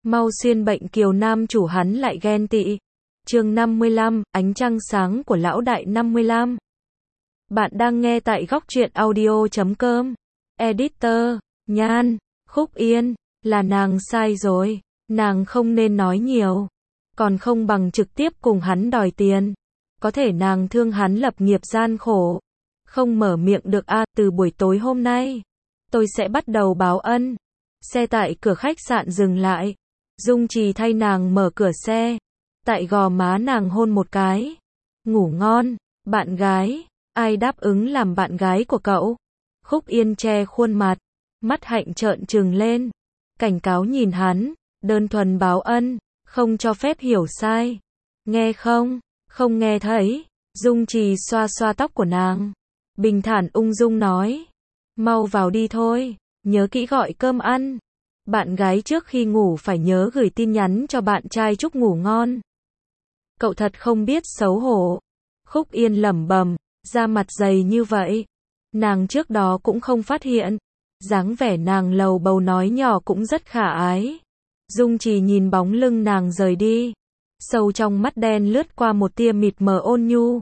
Mau xuyên bệnh kiều nam chủ hắn lại ghen tị. Chương 55, ánh trăng sáng của lão đại 55. Bạn đang nghe tại góc truyện audio.com. Editor, Nhan, Khúc Yên, là nàng sai rồi, nàng không nên nói nhiều, còn không bằng trực tiếp cùng hắn đòi tiền. Có thể nàng thương hắn lập nghiệp gian khổ, không mở miệng được từ buổi tối hôm nay, tôi sẽ bắt đầu báo ân. Xe tại cửa khách sạn dừng lại, Dung Trì thay nàng mở cửa xe, tại gò má nàng hôn một cái. Ngủ ngon, bạn gái, ai đáp ứng làm bạn gái của cậu? Khúc Yên che khuôn mặt, mắt hạnh trợn trừng lên, cảnh cáo nhìn hắn, đơn thuần báo ân, không cho phép hiểu sai. Nghe không? Không nghe thấy. Dung Trì xoa xoa tóc của nàng, bình thản ung dung nói, mau vào đi thôi, nhớ kỹ gọi cơm ăn. Bạn gái trước khi ngủ phải nhớ gửi tin nhắn cho bạn trai chúc ngủ ngon. Cậu thật không biết xấu hổ. Khúc Yên lẩm bẩm, da mặt dày như vậy, nàng trước đó cũng không phát hiện. Dáng vẻ nàng lầu bầu nói nhỏ cũng rất khả ái. Dung Trì nhìn bóng lưng nàng rời đi, sâu trong mắt đen lướt qua một tia mịt mờ ôn nhu.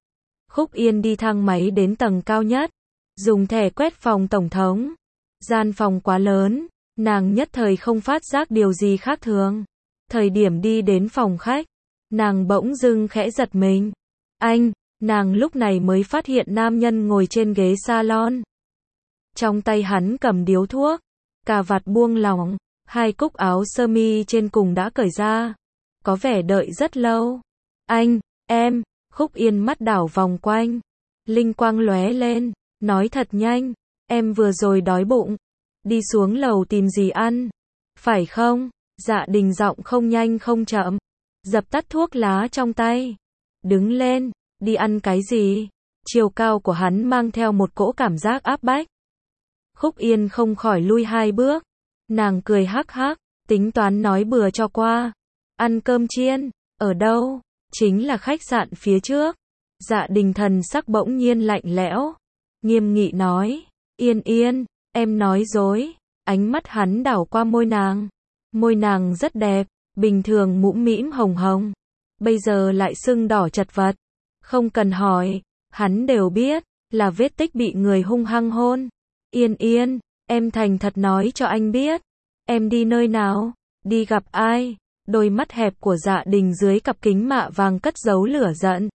Khúc Yên đi thang máy đến tầng cao nhất, dùng thẻ quét phòng tổng thống. Gian phòng quá lớn, nàng nhất thời không phát giác điều gì khác thường. Thời điểm đi đến phòng khách, nàng bỗng dưng khẽ giật mình. Anh, nàng lúc này mới phát hiện nam nhân ngồi trên ghế salon. Trong tay hắn cầm điếu thuốc, cà vạt buông lỏng, hai cúc áo sơ mi trên cùng đã cởi ra. Có vẻ đợi rất lâu. Anh, em, Khúc Yên mắt đảo vòng quanh, linh quang lóe lên, nói thật nhanh, em vừa rồi đói bụng, đi xuống lầu tìm gì ăn, phải không? Dạ Đình giọng không nhanh không chậm, dập tắt thuốc lá trong tay, đứng lên, đi ăn cái gì? Chiều cao của hắn mang theo một cỗ cảm giác áp bách. Khúc Yên không khỏi lui hai bước, nàng cười hắc hắc, tính toán nói bừa cho qua. Ăn cơm chiên, ở đâu? Chính là khách sạn phía trước. Dạ Đình thần sắc bỗng nhiên lạnh lẽo, nghiêm nghị nói, Yên Yên, em nói dối. Ánh mắt hắn đảo qua môi nàng. Môi nàng rất đẹp, bình thường mũm mĩm hồng hồng, bây giờ lại sưng đỏ chật vật. Không cần hỏi, hắn đều biết, là vết tích bị người hung hăng hôn. Yên Yên, em thành thật nói cho anh biết, em đi nơi nào, đi gặp ai? Đôi mắt hẹp của Dạ Đình dưới cặp kính mạ vàng cất giấu lửa giận.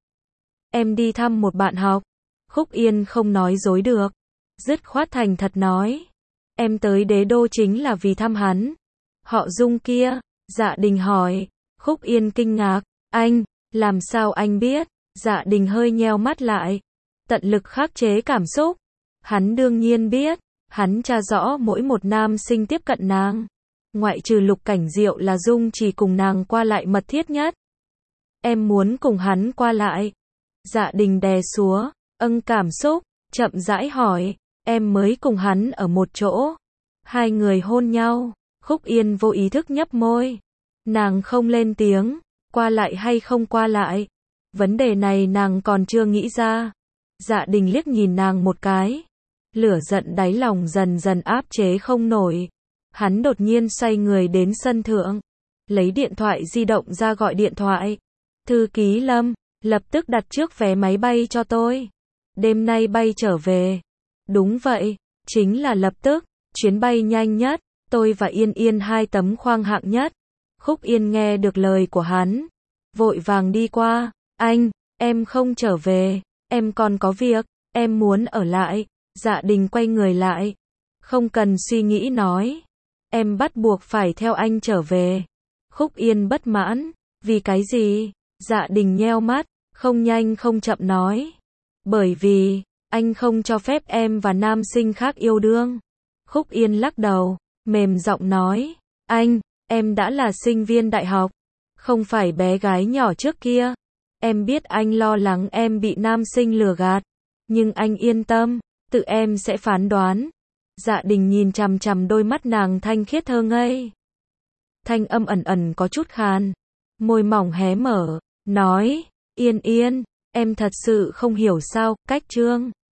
Em đi thăm một bạn học. Khúc Yên không nói dối được, dứt khoát thành thật nói, em tới Đế Đô chính là vì thăm hắn. Họ Dung kia? Dạ Đình hỏi. Khúc Yên kinh ngạc, anh, làm sao anh biết? Dạ Đình hơi nheo mắt lại, tận lực khắc chế cảm xúc. Hắn đương nhiên biết, hắn tra rõ mỗi một nam sinh tiếp cận nàng, ngoại trừ Lục Cảnh Diệu là Dung Trì cùng nàng qua lại mật thiết nhất. Em muốn cùng hắn qua lại. Dạ Đình đè xuống, cảm xúc, chậm rãi hỏi, em mới cùng hắn ở một chỗ. Hai người hôn nhau. Khúc Yên vô ý thức nhấp môi. Nàng không lên tiếng, qua lại hay không qua lại, vấn đề này nàng còn chưa nghĩ ra. Dạ Đình liếc nhìn nàng một cái, lửa giận đáy lòng dần dần áp chế không nổi. Hắn đột nhiên xoay người đến sân thượng, lấy điện thoại di động ra gọi điện thoại. Thư ký Lâm, lập tức đặt trước vé máy bay cho tôi. Đêm nay bay trở về. Đúng vậy, chính là lập tức, chuyến bay nhanh nhất, tôi và Yên Yên 2 tấm khoang hạng nhất. Khúc Yên nghe được lời của hắn, vội vàng đi qua. Anh, em không trở về, em còn có việc, em muốn ở lại. Dạ Đình quay người lại, không cần suy nghĩ nói, em bắt buộc phải theo anh trở về. Khúc Yên bất mãn, vì cái gì? Dạ Đình nheo mắt, không nhanh không chậm nói, bởi vì anh không cho phép em và nam sinh khác yêu đương. Khúc Yên lắc đầu, mềm giọng nói, anh, em đã là sinh viên đại học, không phải bé gái nhỏ trước kia. Em biết anh lo lắng em bị nam sinh lừa gạt, nhưng anh yên tâm, tự em sẽ phán đoán. Dạ Đình nhìn chằm chằm đôi mắt nàng thanh khiết thơ ngây. Thanh âm ẩn ẩn có chút khàn, môi mỏng hé mở, nói, Yên Yên, em thật sự không hiểu sao, cách Trương